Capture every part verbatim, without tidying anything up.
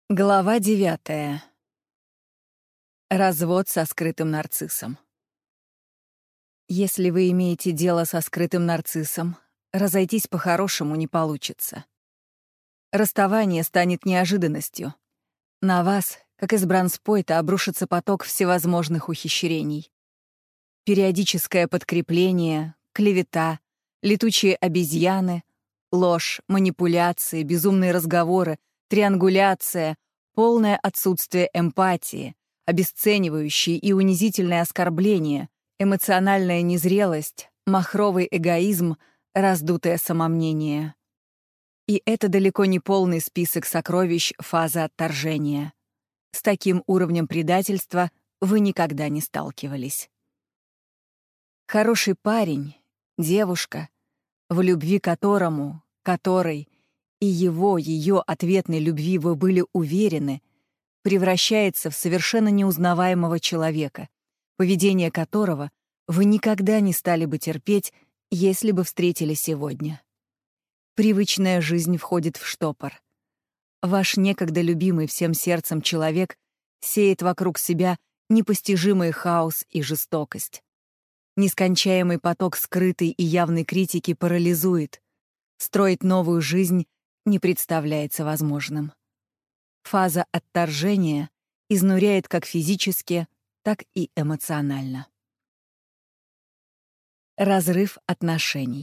Глава девятая. Развод со скрытым нарциссом. Если вы имеете дело со скрытым нарциссом, разойтись по-хорошему не получится. Расставание станет неожиданностью. На вас, как из бронспойта, обрушится поток всевозможных ухищрений. Периодическое подкрепление, клевета, летучие обезьяны, ложь, манипуляции, безумные разговоры, триангуляция, полное отсутствие эмпатии, обесценивающие и унизительные оскорбления, эмоциональная незрелость, махровый эгоизм, раздутое самомнение. И это далеко не полный список сокровищ фазы отторжения. С таким уровнем предательства вы никогда не сталкивались. Хороший парень, девушка, в любви которому, которой и его, ее ответной любви вы были уверены, превращается в совершенно неузнаваемого человека, поведение которого вы никогда не стали бы терпеть, если бы встретили сегодня. Привычная жизнь входит в штопор. Ваш некогда любимый всем сердцем человек сеет вокруг себя непостижимый хаос и жестокость. Нескончаемый поток скрытой и явной критики парализует. Строить новую жизнь не представляется возможным. Фаза отторжения изнуряет как физически, так и эмоционально. Разрыв отношений.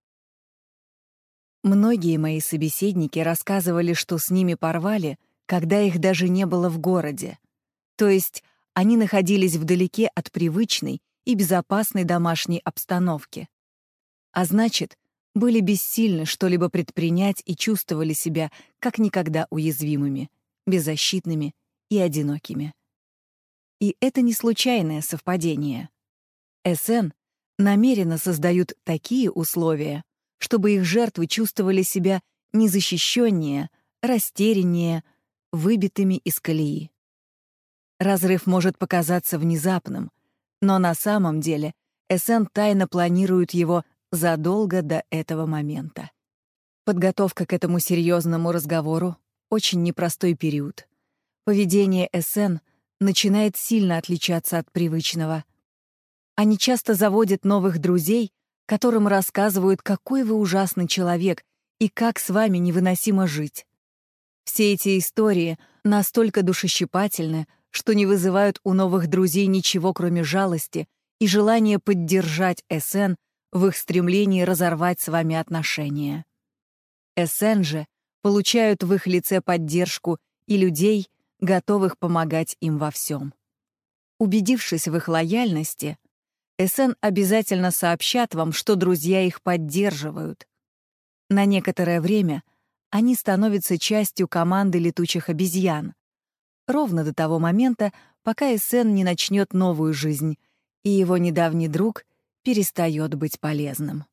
Многие мои собеседники рассказывали, что с ними порвали, когда их даже не было в городе. То есть они находились вдалеке от привычной и безопасной домашней обстановки. А значит, были бессильны что-либо предпринять и чувствовали себя как никогда уязвимыми, беззащитными и одинокими. И это не случайное совпадение. эс эн намеренно создают такие условия, чтобы их жертвы чувствовали себя незащищеннее, растеряннее, выбитыми из колеи. Разрыв может показаться внезапным, но на самом деле эс эн тайно планирует его задолго до этого момента. Подготовка к этому серьезному разговору — очень непростой период. Поведение эс эн начинает сильно отличаться от привычного. Они часто заводят новых друзей, которым рассказывают, какой вы ужасный человек и как с вами невыносимо жить. Все эти истории настолько душещипательны, что не вызывают у новых друзей ничего, кроме жалости и желания поддержать эс эн в их стремлении разорвать с вами отношения. эс эн же получают в их лице поддержку и людей, готовых помогать им во всем. Убедившись в их лояльности, эс эн обязательно сообщат вам, что друзья их поддерживают. На некоторое время они становятся частью команды летучих обезьян, ровно до того момента, пока эс эн не начнет новую жизнь, и его недавний друг перестает быть полезным.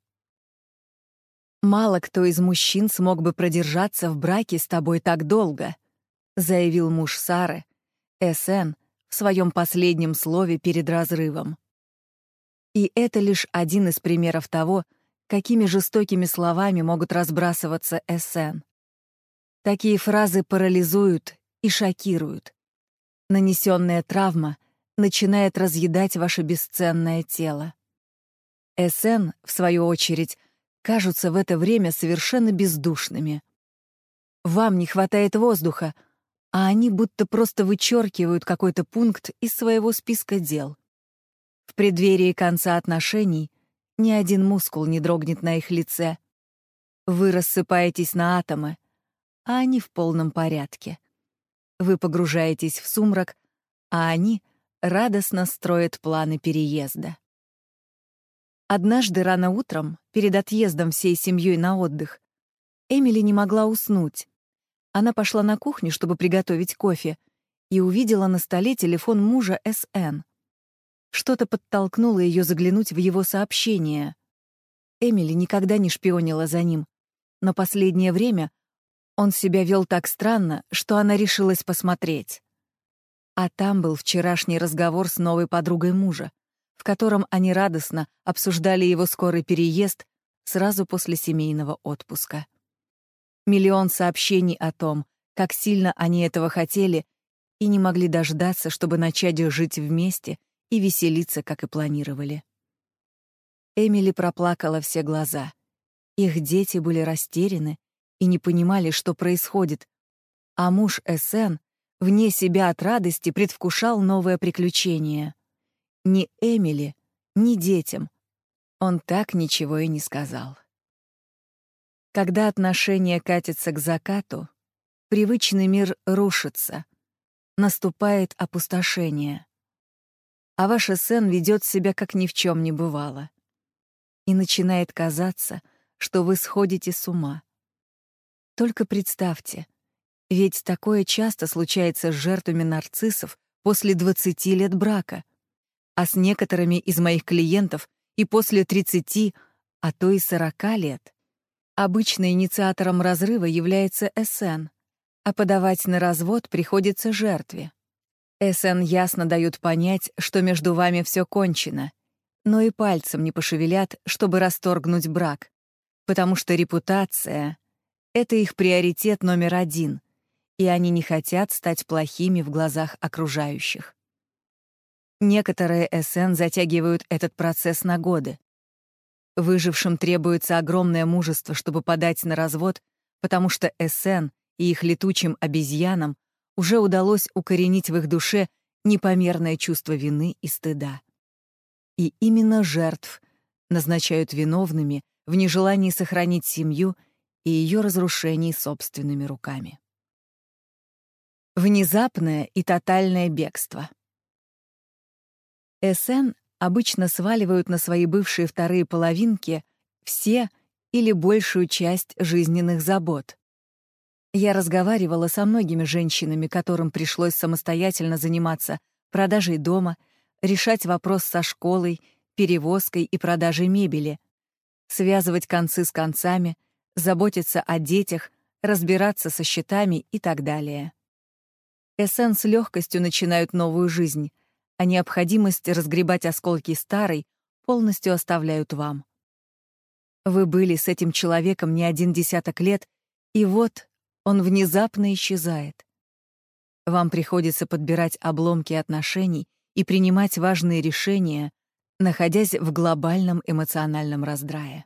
«Мало кто из мужчин смог бы продержаться в браке с тобой так долго», заявил муж Сары, эс эн, в своем последнем слове перед разрывом. И это лишь один из примеров того, какими жестокими словами могут разбрасываться эс эн. Такие фразы парализуют и шокируют. Нанесенная травма начинает разъедать ваше бесценное тело. эс эн, в свою очередь, кажутся в это время совершенно бездушными. Вам не хватает воздуха, а они будто просто вычеркивают какой-то пункт из своего списка дел. В преддверии конца отношений ни один мускул не дрогнет на их лице. Вы рассыпаетесь на атомы, а они в полном порядке. Вы погружаетесь в сумрак, а они радостно строят планы переезда. Однажды рано утром, перед отъездом всей семьей на отдых, Эмили не могла уснуть. Она пошла на кухню, чтобы приготовить кофе, и увидела на столе телефон мужа эс эн. Что-то подтолкнуло ее заглянуть в его сообщения. Эмили никогда не шпионила за ним, но последнее время он себя вел так странно, что она решилась посмотреть. А там был вчерашний разговор с новой подругой мужа, в котором они радостно обсуждали его скорый переезд сразу после семейного отпуска. Миллион сообщений о том, как сильно они этого хотели и не могли дождаться, чтобы начать жить вместе и веселиться, как и планировали. Эмили проплакала все глаза. Их дети были растеряны и не понимали, что происходит, а муж Эссен, вне себя от радости, предвкушал новое приключение. Ни Эмили, ни детям он так ничего и не сказал. Когда отношения катятся к закату, привычный мир рушится, наступает опустошение, а ваш Эссен ведет себя, как ни в чем не бывало. И начинает казаться, что вы сходите с ума. Только представьте, ведь такое часто случается с жертвами нарциссов после двадцати лет брака, а с некоторыми из моих клиентов и после тридцати, а то и сорока лет. Обычно инициатором разрыва является Эссен, а подавать на развод приходится жертве. Эссен ясно дают понять, что между вами все кончено, но и пальцем не пошевелят, чтобы расторгнуть брак, потому что репутация — это их приоритет номер один, и они не хотят стать плохими в глазах окружающих. Некоторые Эссен затягивают этот процесс на годы. Выжившим требуется огромное мужество, чтобы подать на развод, потому что Эссен и их летучим обезьянам уже удалось укоренить в их душе непомерное чувство вины и стыда. И именно жертв назначают виновными в нежелании сохранить семью и ее разрушении собственными руками. Внезапное и тотальное бегство. Эссен обычно сваливают на свои бывшие вторые половинки все или большую часть жизненных забот. Я разговаривала со многими женщинами, которым пришлось самостоятельно заниматься продажей дома, решать вопрос со школой, перевозкой и продажей мебели, связывать концы с концами, заботиться о детях, разбираться со счетами и так далее. Эссен с легкостью начинают новую жизнь, а необходимость разгребать осколки старой полностью оставляют вам. Вы были с этим человеком не один десяток лет, и вот он внезапно исчезает. Вам приходится подбирать обломки отношений и принимать важные решения, находясь в глобальном эмоциональном раздрае.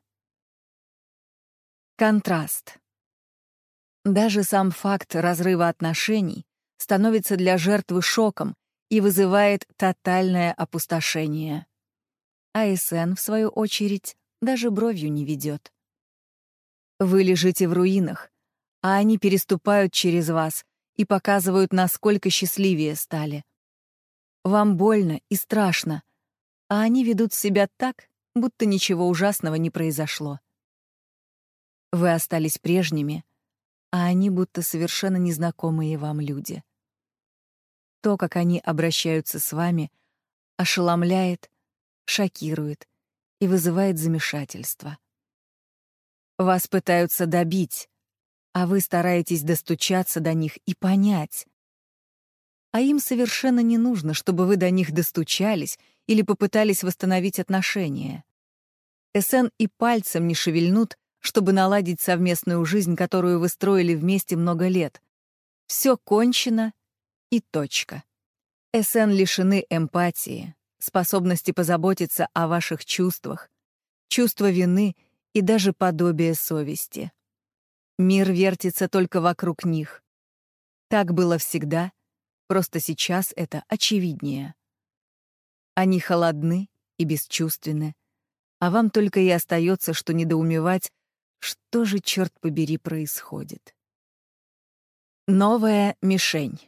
Контраст. Даже сам факт разрыва отношений становится для жертвы шоком и вызывает тотальное опустошение. А Эссен, в свою очередь, даже бровью не ведет. Вы лежите в руинах, а они переступают через вас и показывают, насколько счастливее стали. Вам больно и страшно, а они ведут себя так, будто ничего ужасного не произошло. Вы остались прежними, а они будто совершенно незнакомые вам люди. То, как они обращаются с вами, ошеломляет, шокирует и вызывает замешательство. Вас пытаются добить, а вы стараетесь достучаться до них и понять. А им совершенно не нужно, чтобы вы до них достучались или попытались восстановить отношения. Эссен и пальцем не шевельнут, чтобы наладить совместную жизнь, которую вы строили вместе много лет. Все кончено и точка. Эссен лишены эмпатии, способности позаботиться о ваших чувствах, чувства вины и даже подобия совести. Мир вертится только вокруг них. Так было всегда, просто сейчас это очевиднее. Они холодны и бесчувственны, а вам только и остается, что недоумевать, что же, черт побери, происходит. Новая мишень.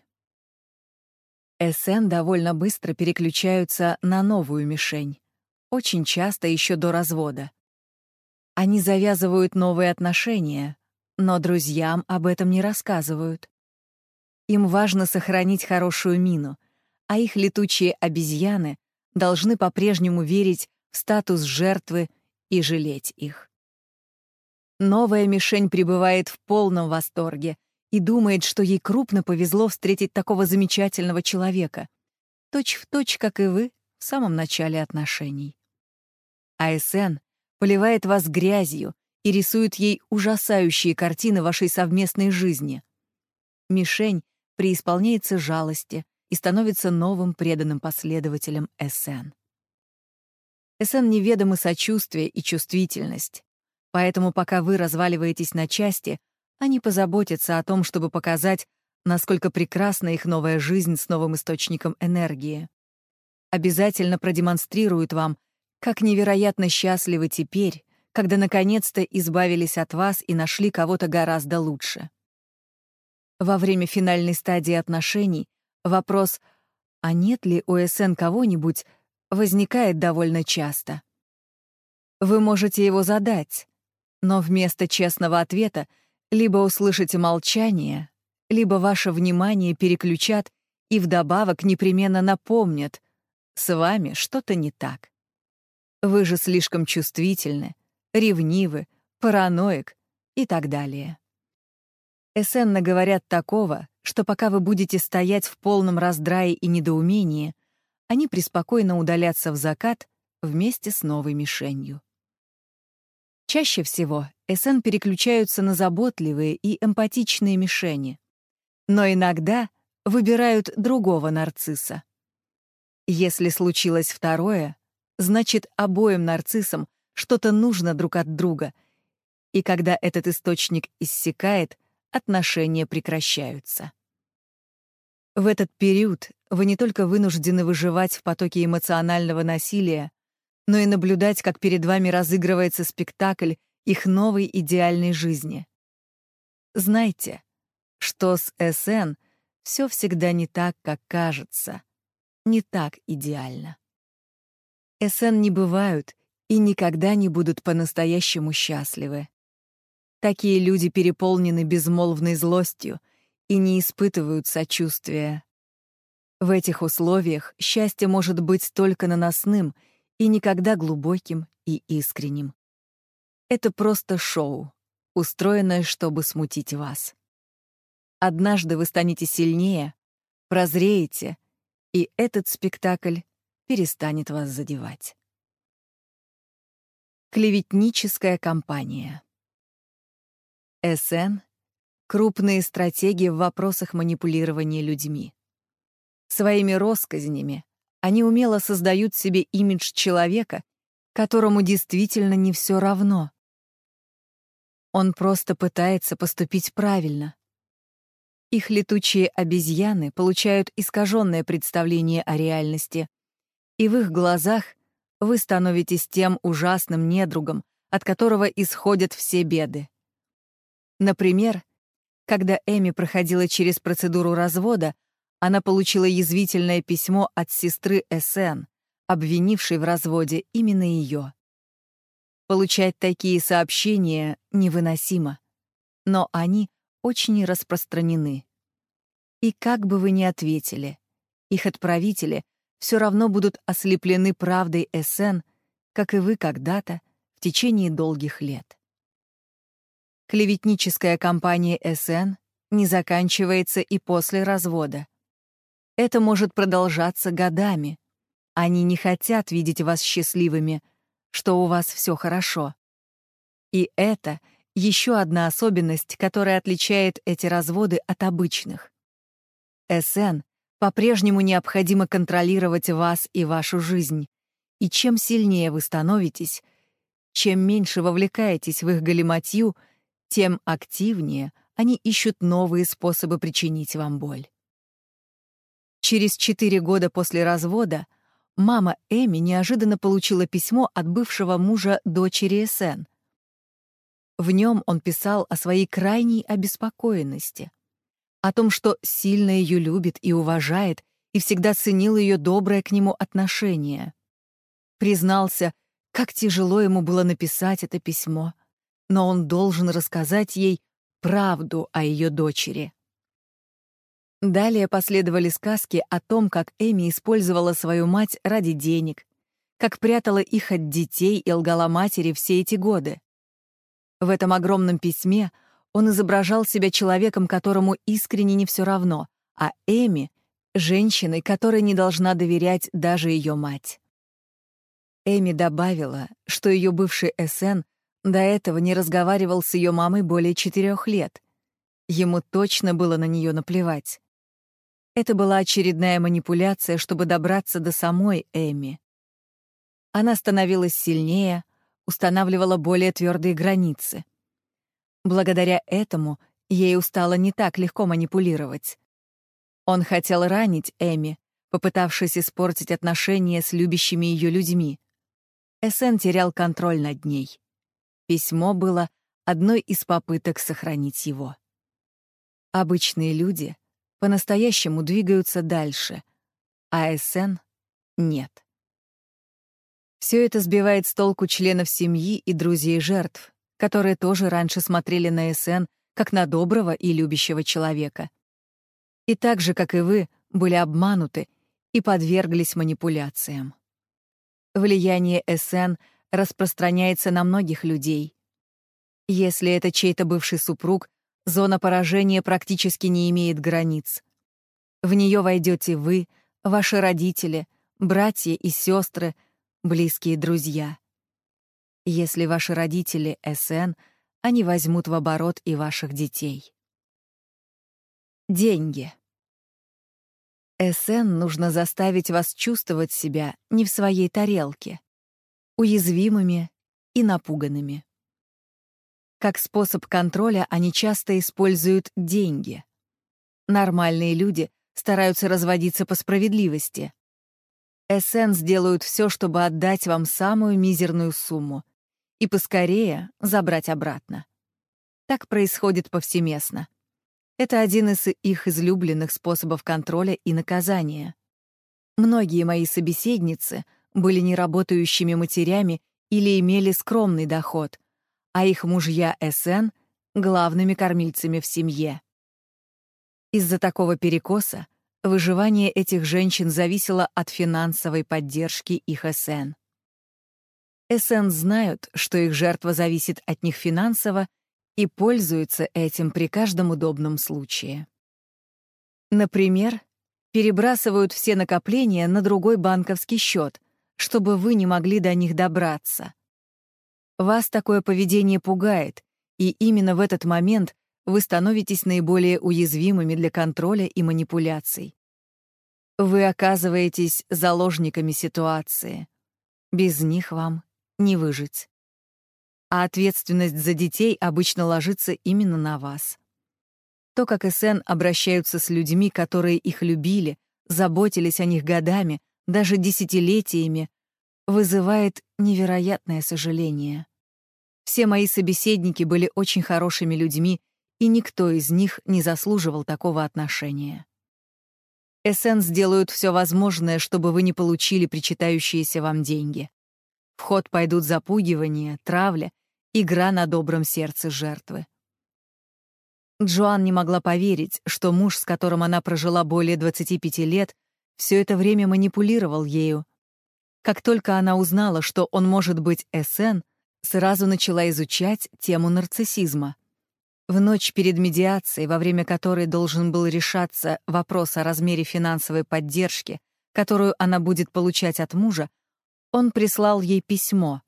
Эссен довольно быстро переключаются на новую мишень, очень часто еще до развода. Они завязывают новые отношения, но друзьям об этом не рассказывают. Им важно сохранить хорошую мину, а их летучие обезьяны должны по-прежнему верить в статус жертвы и жалеть их. Новая мишень пребывает в полном восторге и думает, что ей крупно повезло встретить такого замечательного человека, точь-в-точь, как и вы в самом начале отношений. А Эссен поливает вас грязью и рисует ей ужасающие картины вашей совместной жизни. мишень преисполняется жалости и становится новым преданным последователем Эссен. Эссен неведомы сочувствие и чувствительность, поэтому пока вы разваливаетесь на части, они позаботятся о том, чтобы показать, насколько прекрасна их новая жизнь с новым источником энергии. Обязательно продемонстрируют вам, как невероятно счастливы теперь, когда наконец-то избавились от вас и нашли кого-то гораздо лучше. Во время финальной стадии отношений вопрос «а нет ли у Эссен кого-нибудь?» возникает довольно часто. Вы можете его задать, но вместо честного ответа либо услышите молчание, либо ваше внимание переключат и вдобавок непременно напомнят: с вами что-то не так. Вы же слишком чувствительны, ревнивы, параноик и так далее. Эссен наговорят такого, что пока вы будете стоять в полном раздрае и недоумении, они преспокойно удалятся в закат вместе с новой мишенью. Чаще всего Эссен переключаются на заботливые и эмпатичные мишени, но иногда выбирают другого нарцисса. Если случилось второе, значит, обоим нарциссам что-то нужно друг от друга, и когда этот источник иссякает, отношения прекращаются. В этот период вы не только вынуждены выживать в потоке эмоционального насилия, но и наблюдать, как перед вами разыгрывается спектакль их новой идеальной жизни. Знайте, что с Эссен все всегда не так, как кажется, не так идеально. Эссен не бывают и никогда не будут по-настоящему счастливы. Такие люди переполнены безмолвной злостью и не испытывают сочувствия. В этих условиях счастье может быть только наносным и никогда глубоким и искренним. Это просто шоу, устроенное, чтобы смутить вас. Однажды вы станете сильнее, прозреете, и этот спектакль перестанет вас задевать. Клеветническая кампания. Эссен — крупные стратеги в вопросах манипулирования людьми. Своими россказнями они умело создают себе имидж человека, которому действительно не все равно. Он просто пытается поступить правильно. Их летучие обезьяны получают искаженное представление о реальности, и в их глазах вы становитесь тем ужасным недругом, от которого исходят все беды. Например, когда Эми проходила через процедуру развода, она получила язвительное письмо от сестры Эссен, обвинившей в разводе именно ее. Получать такие сообщения невыносимо, но они очень распространены. И как бы вы ни ответили, их отправители все равно будут ослеплены правдой Эссен, как и вы когда-то в течение долгих лет. Клеветническая кампания Эссен не заканчивается и после развода. Это может продолжаться годами. Они не хотят видеть вас счастливыми, что у вас все хорошо. И это еще одна особенность, которая отличает эти разводы от обычных. Эссен по-прежнему необходимо контролировать вас и вашу жизнь. И чем сильнее вы становитесь, чем меньше вовлекаетесь в их галиматью, тем активнее они ищут новые способы причинить вам боль. Через четыре года после развода мама Эми неожиданно получила письмо от бывшего мужа дочери Эссен. В нем он писал о своей крайней обеспокоенности, о том, что сильно ее любит и уважает, и всегда ценил ее доброе к нему отношение. Признался, как тяжело ему было написать это письмо, но он должен рассказать ей правду о ее дочери. Далее последовали сказки о том, как Эми использовала свою мать ради денег, как прятала их от детей и лгала матери все эти годы. В этом огромном письме он изображал себя человеком, которому искренне не все равно, а Эми — женщиной, которой не должна доверять даже ее мать. Эми добавила, что ее бывший Эссен до этого не разговаривал с ее мамой более четырех лет. Ему точно было на нее наплевать. Это была очередная манипуляция, чтобы добраться до самой Эми. Она становилась сильнее, устанавливала более твердые границы. Благодаря этому ей стало не так легко манипулировать. Он хотел ранить Эми, попытавшись испортить отношения с любящими ее людьми. Эссен терял контроль над ней. Письмо было одной из попыток сохранить его. Обычные люди по-настоящему двигаются дальше, а Эссен — нет. Все это сбивает с толку членов семьи и друзей жертв, которые тоже раньше смотрели на Эссен как на доброго и любящего человека. И так же, как и вы, были обмануты и подверглись манипуляциям. Влияние Эссен распространяется на многих людей. Если это чей-то бывший супруг, зона поражения практически не имеет границ. В нее войдете вы, ваши родители, братья и сестры, близкие друзья. Если ваши родители Эссен, они возьмут в оборот и ваших детей. Деньги. Эссен нужно заставить вас чувствовать себя не в своей тарелке, уязвимыми и напуганными. Как способ контроля они часто используют деньги. Нормальные люди стараются разводиться по справедливости. Эссен сделают все, чтобы отдать вам самую мизерную сумму и поскорее забрать обратно. Так происходит повсеместно. Это один из их излюбленных способов контроля и наказания. Многие мои собеседницы были неработающими матерями или имели скромный доход, а их мужья Эссен — главными кормильцами в семье. Из-за такого перекоса выживание этих женщин зависело от финансовой поддержки их Эссен. Эссен знают, что их жертва зависит от них финансово, и пользуются этим при каждом удобном случае. Например, перебрасывают все накопления на другой банковский счет, чтобы вы не могли до них добраться. Вас такое поведение пугает, и именно в этот момент вы становитесь наиболее уязвимыми для контроля и манипуляций. Вы оказываетесь заложниками ситуации. Без них вам не выжить. А ответственность за детей обычно ложится именно на вас. То, как Эссен обращаются с людьми, которые их любили, заботились о них годами, даже десятилетиями, вызывает невероятное сожаление. Все мои собеседники были очень хорошими людьми, и никто из них не заслуживал такого отношения. Эссен сделают все возможное, чтобы вы не получили причитающиеся вам деньги. В ход пойдут запугивание, травля, игра на добром сердце жертвы. Джоан не могла поверить, что муж, с которым она прожила более двадцати пяти лет, все это время манипулировал ею. Как только она узнала, что он может быть Эссен, сразу начала изучать тему нарциссизма. В ночь перед медиацией, во время которой должен был решаться вопрос о размере финансовой поддержки, которую она будет получать от мужа, он прислал ей письмо.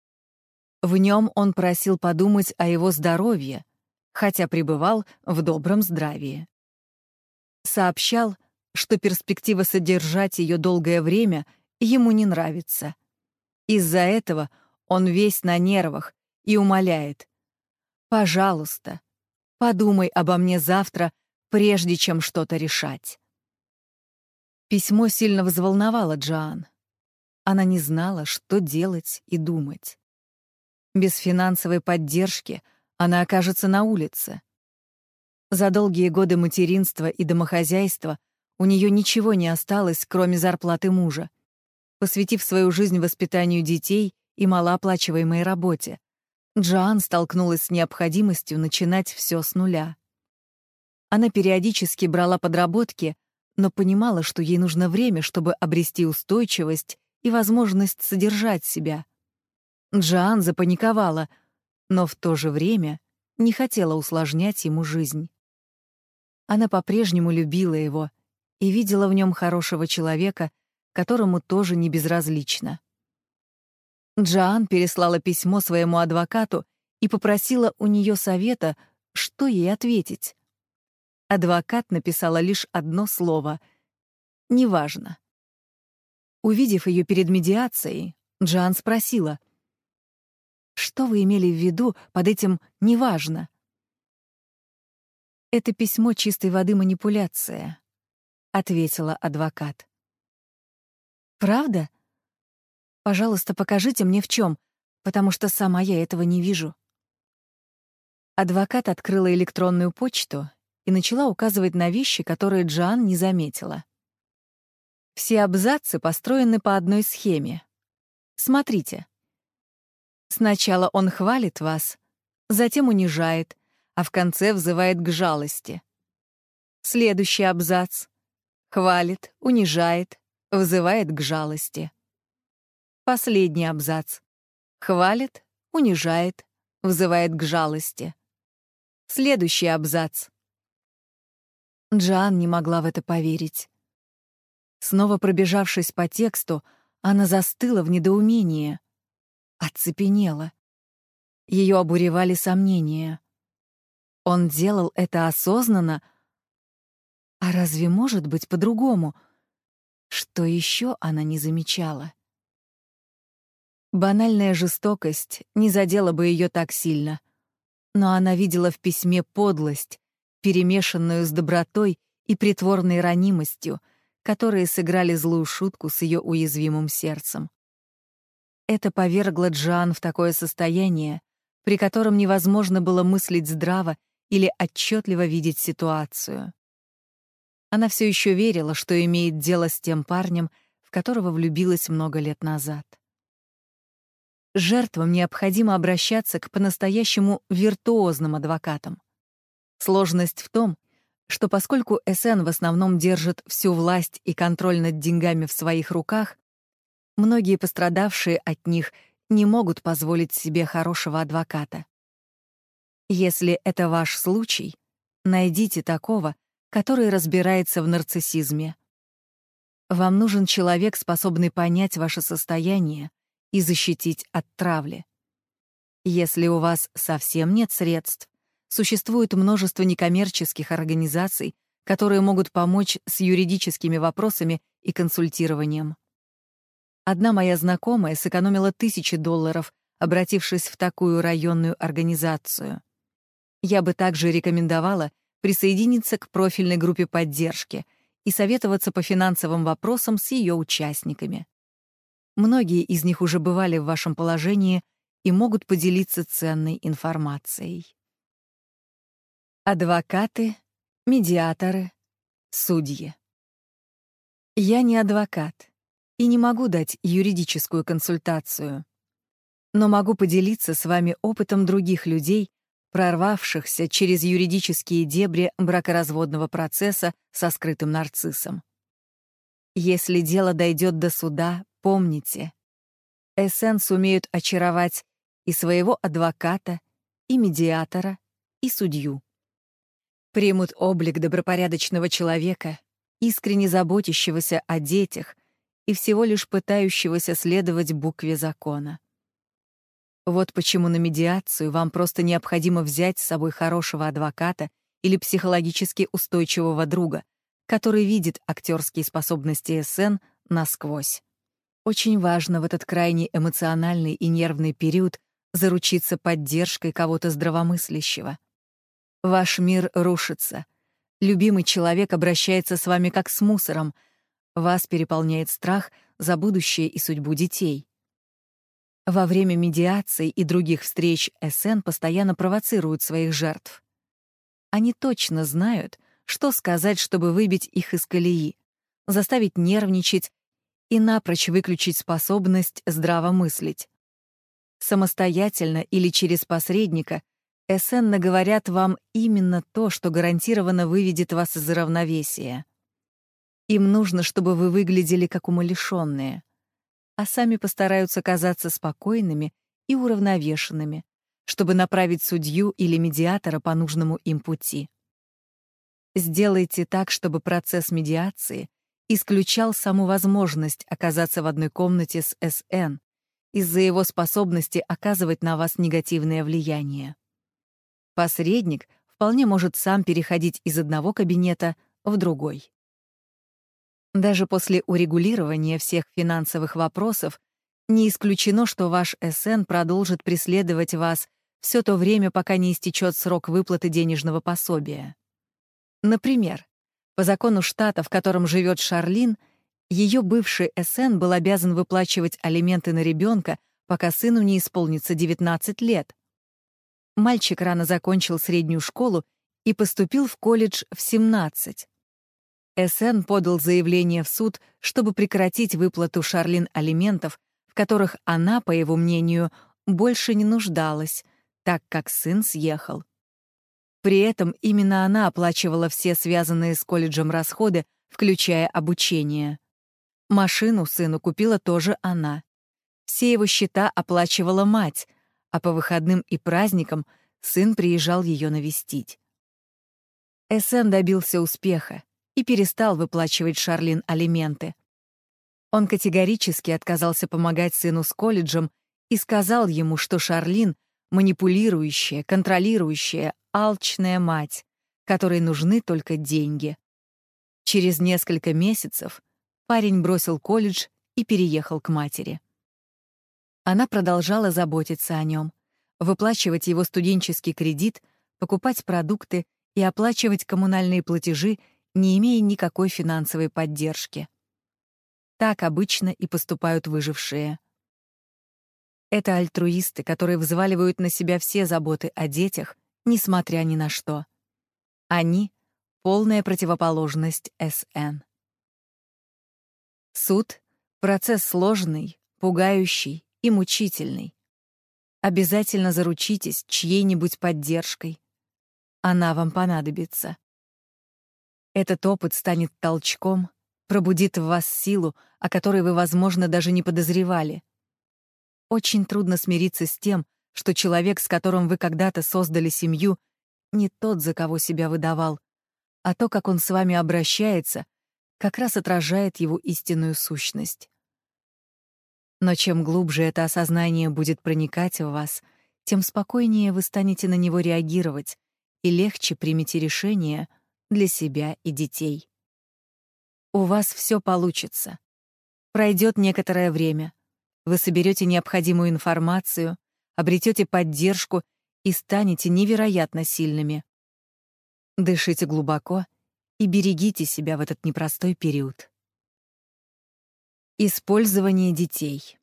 В нем он просил подумать о его здоровье, хотя пребывал в добром здравии. Сообщал, что перспектива содержать ее долгое время ему не нравится. Из-за этого он весь на нервах и умоляет: «Пожалуйста, подумай обо мне завтра, прежде чем что-то решать». Письмо сильно взволновало Джоан. Она не знала, что делать и думать. Без финансовой поддержки она окажется на улице. За долгие годы материнства и домохозяйства у нее ничего не осталось, кроме зарплаты мужа. Посвятив свою жизнь воспитанию детей и малооплачиваемой работе, Джоан столкнулась с необходимостью начинать все с нуля. Она периодически брала подработки, но понимала, что ей нужно время, чтобы обрести устойчивость и возможность содержать себя. Джоан запаниковала, но в то же время не хотела усложнять ему жизнь. Она по-прежнему любила его и видела в нем хорошего человека, которому тоже не безразлично. Джоан переслала письмо своему адвокату и попросила у нее совета, что ей ответить. Адвокат написала лишь одно слово — «неважно». Увидев ее перед медиацией, Джоан спросила: «Что вы имели в виду под этим «неважно»?» «Это письмо чистой воды манипуляция», — ответила адвокат. «Правда? Пожалуйста, покажите мне в чем, потому что сама я этого не вижу». Адвокат открыла электронную почту и начала указывать на вещи, которые Джоан не заметила. Все абзацы построены по одной схеме. Смотрите. Сначала он хвалит вас, затем унижает, а в конце взывает к жалости. Следующий абзац. Хвалит, унижает, взывает к жалости. Последний абзац. Хвалит, унижает, взывает к жалости. Следующий абзац. Джоан не могла в это поверить. Снова пробежавшись по тексту, она застыла в недоумении. Оцепенела. Ее обуревали сомнения. Он делал это осознанно? А разве может быть по-другому? Что еще она не замечала? Банальная жестокость не задела бы ее так сильно, но она видела в письме подлость, перемешанную с добротой и притворной ранимостью, которые сыграли злую шутку с ее уязвимым сердцем. Это повергло Джоан в такое состояние, при котором невозможно было мыслить здраво или отчетливо видеть ситуацию. Она все еще верила, что имеет дело с тем парнем, в которого влюбилась много лет назад. Жертвам необходимо обращаться к по-настоящему виртуозным адвокатам. Сложность в том, что поскольку СН в основном держит всю власть и контроль над деньгами в своих руках, многие пострадавшие от них не могут позволить себе хорошего адвоката. Если это ваш случай, найдите такого, который разбирается в нарциссизме. Вам нужен человек, способный понять ваше состояние и защитить от травли. Если у вас совсем нет средств, существует множество некоммерческих организаций, которые могут помочь с юридическими вопросами и консультированием. Одна моя знакомая сэкономила тысячи долларов, обратившись в такую районную организацию. Я бы также рекомендовала присоединиться к профильной группе поддержки и советоваться по финансовым вопросам с ее участниками. Многие из них уже бывали в вашем положении и могут поделиться ценной информацией. Адвокаты, медиаторы, судьи. Я не адвокат и не могу дать юридическую консультацию, но могу поделиться с вами опытом других людей, прорвавшихся через юридические дебри бракоразводного процесса со скрытым нарциссом. Если дело дойдет до суда, помните, СН сумеют очаровать и своего адвоката, и медиатора, и судью. Примут облик добропорядочного человека, искренне заботящегося о детях и всего лишь пытающегося следовать букве закона. Вот почему на медиацию вам просто необходимо взять с собой хорошего адвоката или психологически устойчивого друга, который видит актерские способности СН насквозь. Очень важно в этот крайне эмоциональный и нервный период заручиться поддержкой кого-то здравомыслящего. Ваш мир рушится. Любимый человек обращается с вами как с мусором. Вас переполняет страх за будущее и судьбу детей. Во время медиации и других встреч СН постоянно провоцируют своих жертв. Они точно знают, что сказать, чтобы выбить их из колеи, заставить нервничать и напрочь выключить способность здраво мыслить. Самостоятельно или через посредника СН наговорят вам именно то, что гарантированно выведет вас из равновесия. Им нужно, чтобы вы выглядели как умалишенные, а сами постараются казаться спокойными и уравновешенными, чтобы направить судью или медиатора по нужному им пути. Сделайте так, чтобы процесс медиации исключал саму возможность оказаться в одной комнате с СН из-за его способности оказывать на вас негативное влияние. Посредник вполне может сам переходить из одного кабинета в другой. Даже после урегулирования всех финансовых вопросов не исключено, что ваш эс эн продолжит преследовать вас все то время, пока не истечет срок выплаты денежного пособия. Например, по закону штата, в котором живет Шарлин, ее бывший эс эн был обязан выплачивать алименты на ребенка, пока сыну не исполнится девятнадцать лет. Мальчик рано закончил среднюю школу и поступил в колледж в семнадцать. эс эн подал заявление в суд, чтобы прекратить выплату Шарлин алиментов, в которых она, по его мнению, больше не нуждалась, так как сын съехал. При этом именно она оплачивала все связанные с колледжем расходы, включая обучение. Машину сыну купила тоже она. Все его счета оплачивала мать, а по выходным и праздникам сын приезжал ее навестить. эс эн добился успеха и перестал выплачивать Шарлин алименты. Он категорически отказался помогать сыну с колледжем и сказал ему, что Шарлин — манипулирующая, контролирующая, алчная мать, которой нужны только деньги. Через несколько месяцев парень бросил колледж и переехал к матери. Она продолжала заботиться о нем, выплачивать его студенческий кредит, покупать продукты и оплачивать коммунальные платежи, не имея никакой финансовой поддержки. Так обычно и поступают выжившие. Это альтруисты, которые взваливают на себя все заботы о детях, несмотря ни на что. Они — полная противоположность эс эн. Суд — процесс сложный, пугающий и мучительный. Обязательно заручитесь чьей-нибудь поддержкой. Она вам понадобится. Этот опыт станет толчком, пробудит в вас силу, о которой вы, возможно, даже не подозревали. Очень трудно смириться с тем, что человек, с которым вы когда-то создали семью, не тот, за кого себя выдавал, а то, как он с вами обращается, как раз отражает его истинную сущность. Но чем глубже это осознание будет проникать в вас, тем спокойнее вы станете на него реагировать и легче примете решение для себя и детей. У вас все получится. Пройдет некоторое время. Вы соберете необходимую информацию, обретете поддержку и станете невероятно сильными. Дышите глубоко и берегите себя в этот непростой период. Использование детей.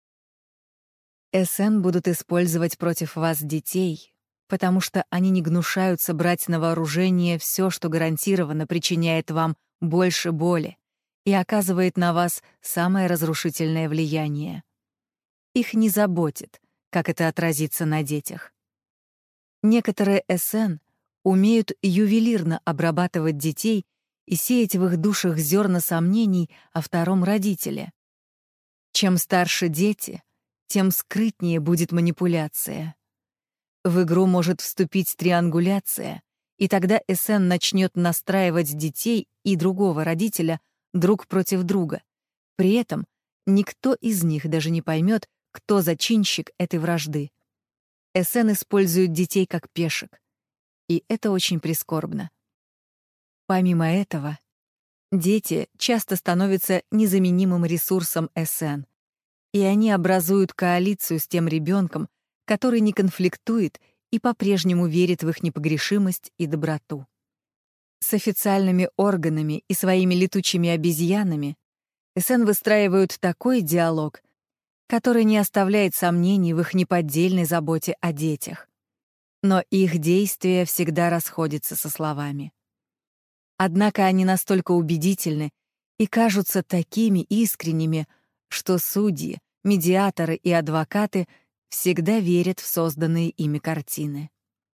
эс эн будут использовать против вас детей, потому что они не гнушаются брать на вооружение все, что гарантированно причиняет вам больше боли и оказывает на вас самое разрушительное влияние. Их не заботит, как это отразится на детях. Некоторые эс эн умеют ювелирно обрабатывать детей и сеять в их душах зерна сомнений о втором родителе. Чем старше дети, тем скрытнее будет манипуляция. В игру может вступить триангуляция, и тогда эс эн начнет настраивать детей и другого родителя друг против друга. При этом никто из них даже не поймет, кто зачинщик этой вражды. эс эн используют детей как пешек, и это очень прискорбно. Помимо этого, дети часто становятся незаменимым ресурсом эс эн, и они образуют коалицию с тем ребенком, который не конфликтует и по-прежнему верит в их непогрешимость и доброту. С официальными органами и своими летучими обезьянами эс эн выстраивают такой диалог, который не оставляет сомнений в их неподдельной заботе о детях. Но их действия всегда расходятся со словами. Однако они настолько убедительны и кажутся такими искренними, что судьи, медиаторы и адвокаты всегда верят в созданные ими картины.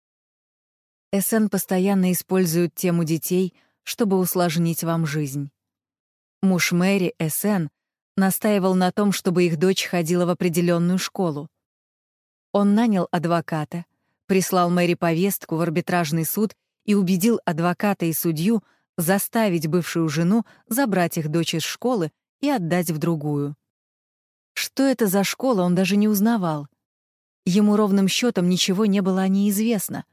эс эн постоянно используют тему детей, чтобы усложнить вам жизнь. Муж Мэри, эс эн, настаивал на том, чтобы их дочь ходила в определенную школу. Он нанял адвоката, прислал Мэри повестку в арбитражный суд и убедил адвоката и судью заставить бывшую жену забрать их дочь из школы и отдать в другую. Что это за школа, он даже не узнавал. Ему ровным счетом ничего не было о ней известно,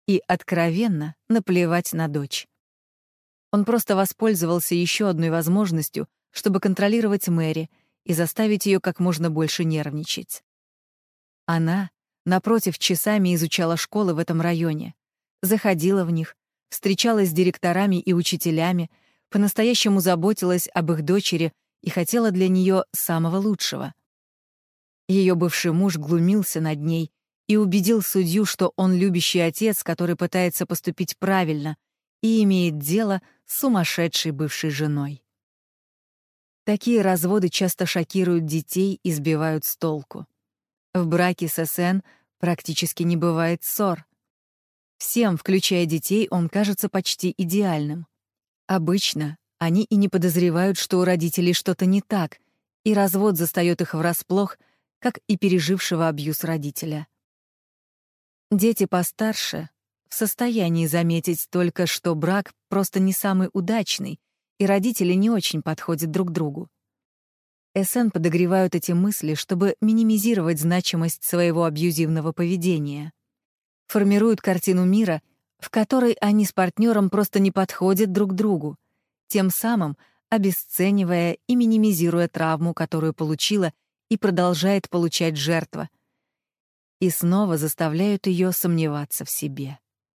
и откровенно наплевать на дочь. Он просто воспользовался еще одной возможностью, чтобы контролировать Мэри и заставить ее как можно больше нервничать. Она, напротив, часами изучала школы в этом районе, заходила в них, встречалась с директорами и учителями, по-настоящему заботилась об их дочери и хотела для нее самого лучшего. Ее бывший муж глумился над ней и убедил судью, что он любящий отец, который пытается поступить правильно и имеет дело с сумасшедшей бывшей женой. Такие разводы часто шокируют детей и сбивают с толку. В браке с Эссен практически не бывает ссор. Всем, включая детей, он кажется почти идеальным. Обычно они и не подозревают, что у родителей что-то не так, и развод застаёт их врасплох, как и пережившего абьюз родителя. Дети постарше в состоянии заметить только, что брак просто не самый удачный, и родители не очень подходят друг другу. Эссен подогревают эти мысли, чтобы минимизировать значимость своего абьюзивного поведения. Формируют картину мира, в которой они с партнером просто не подходят друг другу, тем самым обесценивая и минимизируя травму, которую получила и продолжает получать жертва, и снова заставляют ее сомневаться в себе.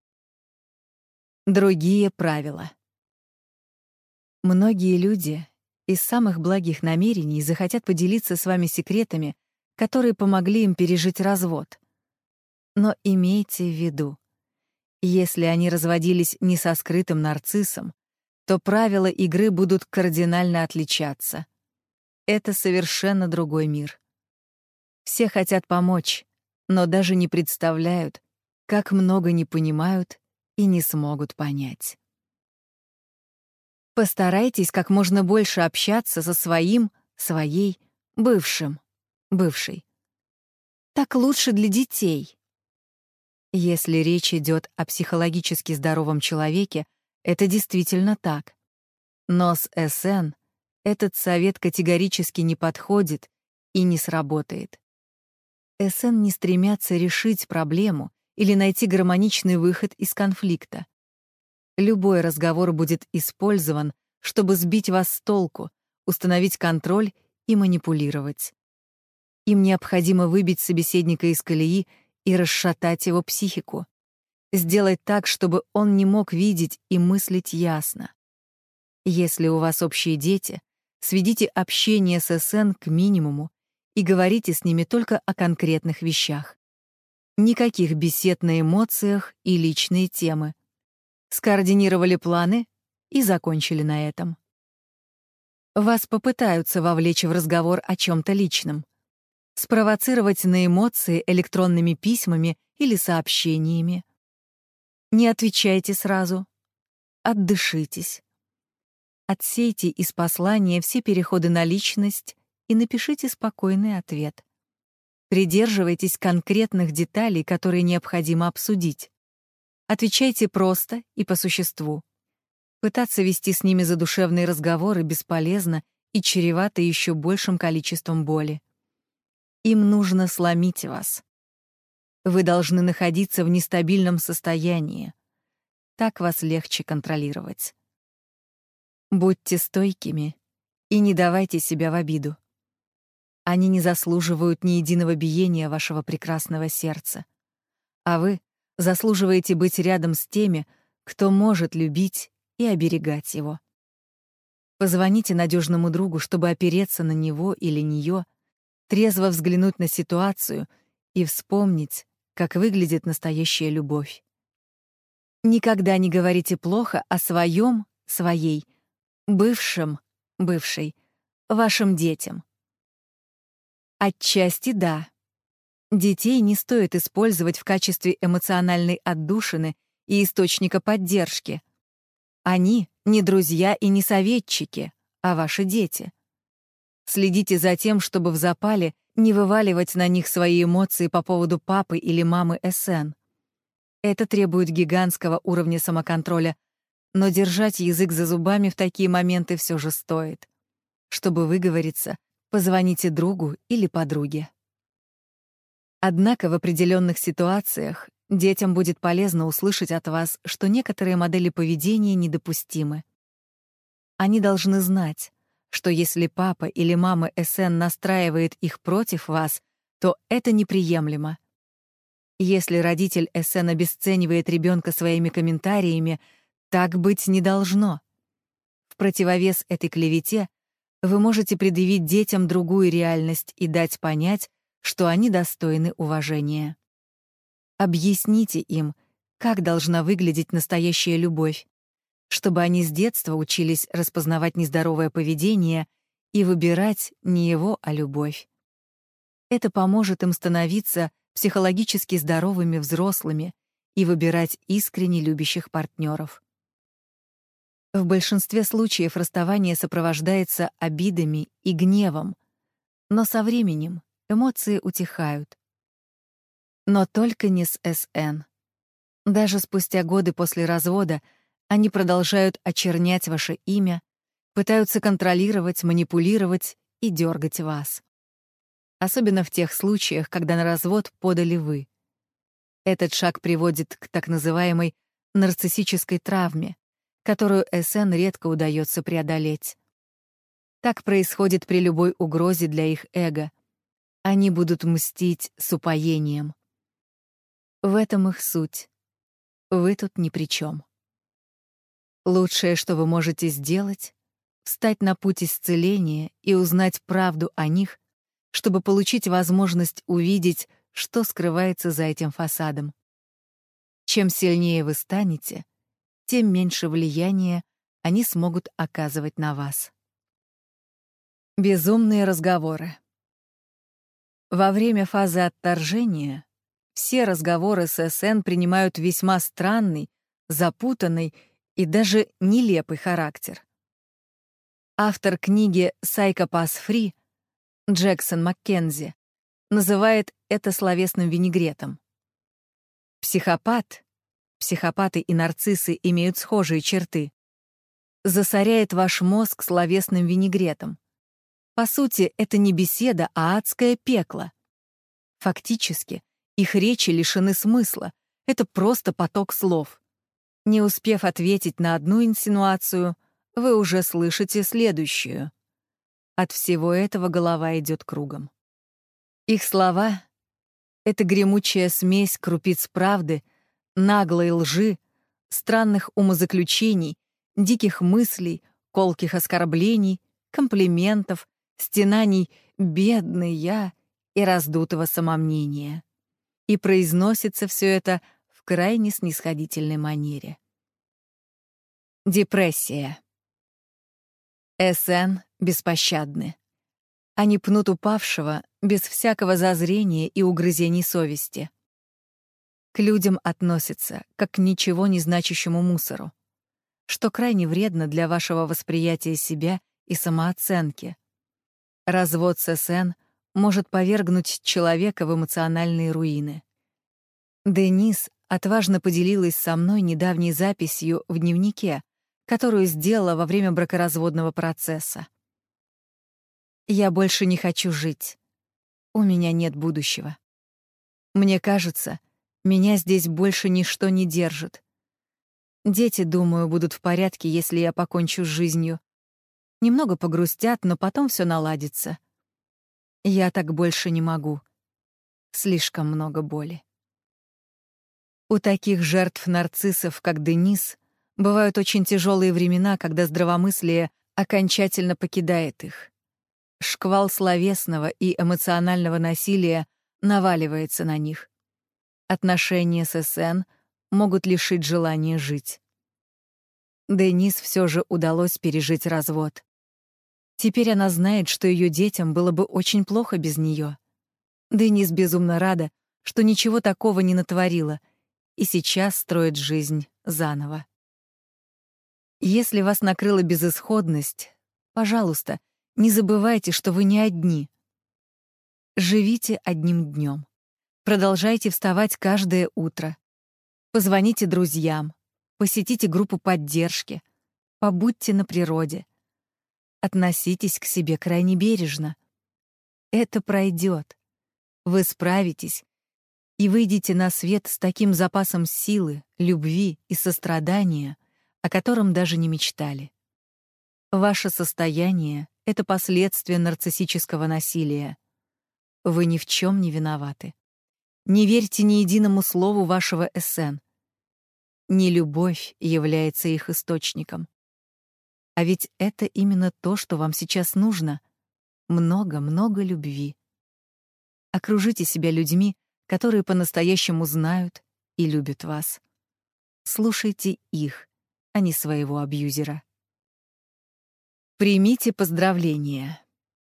Другие правила. Многие люди из самых благих намерений захотят поделиться с вами секретами, которые помогли им пережить развод. Но имейте в виду, если они разводились не со скрытым нарциссом, то правила игры будут кардинально отличаться. Это совершенно другой мир. Все хотят помочь, но даже не представляют, как много не понимают и не смогут понять. Постарайтесь как можно больше общаться со своим, своей, бывшим, бывшей. Так лучше для детей. Если речь идет о психологически здоровом человеке, это действительно так. Но с Эссен этот совет категорически не подходит и не сработает. Эссен не стремятся решить проблему или найти гармоничный выход из конфликта. Любой разговор будет использован, чтобы сбить вас с толку, установить контроль и манипулировать. Им необходимо выбить собеседника из колеи и расшатать его психику. Сделать так, чтобы он не мог видеть и мыслить ясно. Если у вас общие дети, сведите общение с Эссен к минимуму и говорите с ними только о конкретных вещах. Никаких бесед на эмоциях и личные темы. Скоординировали планы и закончили на этом. Вас попытаются вовлечь в разговор о чем-то личном, спровоцировать на эмоции электронными письмами или сообщениями. Не отвечайте сразу. Отдышитесь. Отсейте из послания все переходы на личность и напишите спокойный ответ. Придерживайтесь конкретных деталей, которые необходимо обсудить. Отвечайте просто и по существу. Пытаться вести с ними задушевные разговоры бесполезно и чревато еще большим количеством боли. Им нужно сломить вас. Вы должны находиться в нестабильном состоянии. Так вас легче контролировать. Будьте стойкими и не давайте себя в обиду. Они не заслуживают ни единого биения вашего прекрасного сердца. А вы заслуживаете быть рядом с теми, кто может любить и оберегать его. Позвоните надежному другу, чтобы опереться на него или нее, трезво взглянуть на ситуацию и вспомнить, как выглядит настоящая любовь. Никогда не говорите плохо о своем, своей, бывшем, бывшей, вашим детям. Отчасти да. Детей не стоит использовать в качестве эмоциональной отдушины и источника поддержки. Они не друзья и не советчики, а ваши дети. Следите за тем, чтобы в запале не вываливать на них свои эмоции по поводу папы или мамы Эссен. Это требует гигантского уровня самоконтроля, но держать язык за зубами в такие моменты все же стоит. Чтобы выговориться, позвоните другу или подруге. Однако в определенных ситуациях Детям будет полезно услышать от вас, что некоторые модели поведения недопустимы. Они должны знать, что если папа или мама СН настраивает их против вас, то это неприемлемо. Если родитель СН обесценивает ребенка своими комментариями, так быть не должно. В противовес этой клевете вы можете предъявить детям другую реальность и дать понять, что они достойны уважения. Объясните им, как должна выглядеть настоящая любовь, чтобы они с детства учились распознавать нездоровое поведение и выбирать не его, а любовь. Это поможет им становиться психологически здоровыми взрослыми и выбирать искренне любящих партнеров. В большинстве случаев расставание сопровождается обидами и гневом, но со временем эмоции утихают. Но только не с СН. Даже спустя годы после развода они продолжают очернять ваше имя, пытаются контролировать, манипулировать и дергать вас. Особенно в тех случаях, когда на развод подали вы. Этот шаг приводит к так называемой нарциссической травме, которую СН редко удается преодолеть. Так происходит при любой угрозе для их эго. Они будут мстить с упоением. В этом их суть. Вы тут ни при чем. Лучшее, что вы можете сделать — встать на путь исцеления и узнать правду о них, чтобы получить возможность увидеть, что скрывается за этим фасадом. Чем сильнее вы станете, тем меньше влияния они смогут оказывать на вас. Безумные разговоры. Во время фазы отторжения все разговоры с СН принимают весьма странный, запутанный и даже нелепый характер. Автор книги «Psychopath Free» Джексон Маккензи называет это словесным винегретом. Психопат, психопаты и нарциссы имеют схожие черты, засоряет ваш мозг словесным винегретом. По сути, это не беседа, а адское пекло. Фактически, их речи лишены смысла, это просто поток слов. Не успев ответить на одну инсинуацию, вы уже слышите следующую. От всего этого голова идет кругом. Их слова — это гремучая смесь крупиц правды, наглой лжи, странных умозаключений, диких мыслей, колких оскорблений, комплиментов, стенаний «бедный я» и раздутого самомнения. И произносится все это в крайне снисходительной манере. Депрессия. СН беспощадны. Они пнут упавшего без всякого зазрения и угрызений совести. К людям относятся как к ничего не значащему мусору, что крайне вредно для вашего восприятия себя и самооценки. Развод с СН может повергнуть человека в эмоциональные руины. Денис отважно поделилась со мной недавней записью в дневнике, которую сделала во время бракоразводного процесса. «Я больше не хочу жить. У меня нет будущего. Мне кажется, меня здесь больше ничто не держит. Дети, думаю, будут в порядке, если я покончу с жизнью. Немного погрустят, но потом все наладится. Я так больше не могу. Слишком много боли». У таких жертв нарциссов, как Денис, бывают очень тяжелые времена, когда здравомыслие окончательно покидает их. Шквал словесного и эмоционального насилия наваливается на них. Отношения с СН могут лишить желания жить. Денис все же удалось пережить развод. Теперь она знает, что ее детям было бы очень плохо без нее. Денис безумно рада, что ничего такого не натворила, и сейчас строит жизнь заново. Если вас накрыла безысходность, пожалуйста, не забывайте, что вы не одни. Живите одним днем. Продолжайте вставать каждое утро. Позвоните друзьям, посетите группу поддержки, побудьте на природе. Относитесь к себе крайне бережно. Это пройдет. Вы справитесь и выйдите на свет с таким запасом силы, любви и сострадания, о котором даже не мечтали. Ваше состояние — это последствия нарциссического насилия. Вы ни в чем не виноваты. Не верьте ни единому слову вашего эссен. Не любовь является их источником. А ведь это именно то, что вам сейчас нужно. Много-много любви. Окружите себя людьми, которые по-настоящему знают и любят вас. Слушайте их, а не своего абьюзера. Примите поздравления.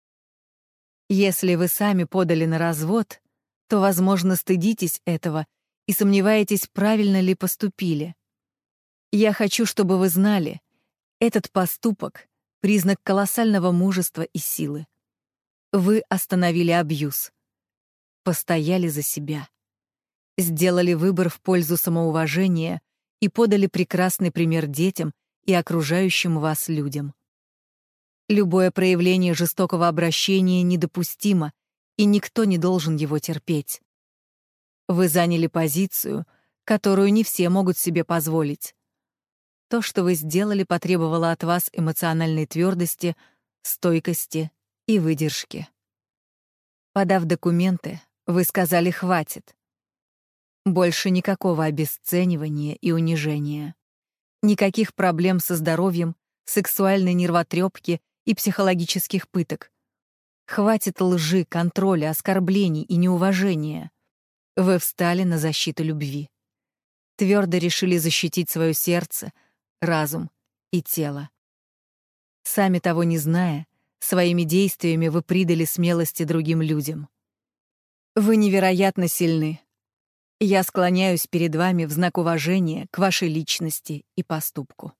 Если вы сами подали на развод, то, возможно, стыдитесь этого и сомневаетесь, правильно ли поступили. Я хочу, чтобы вы знали, этот поступок — признак колоссального мужества и силы. Вы остановили абьюз, постояли за себя, сделали выбор в пользу самоуважения и подали прекрасный пример детям и окружающим вас людям. Любое проявление жестокого обращения недопустимо, и никто не должен его терпеть. Вы заняли позицию, которую не все могут себе позволить. То, что вы сделали, потребовало от вас эмоциональной твердости, стойкости и выдержки. Подав документы, вы сказали «хватит». Больше никакого обесценивания и унижения. Никаких проблем со здоровьем, сексуальной нервотрепки и психологических пыток. Хватит лжи, контроля, оскорблений и неуважения. Вы встали на защиту любви. Твердо решили защитить свое сердце, разум и тело. Сами того не зная, своими действиями вы придали смелости другим людям. Вы невероятно сильны. Я склоняюсь перед вами в знак уважения к вашей личности и поступку.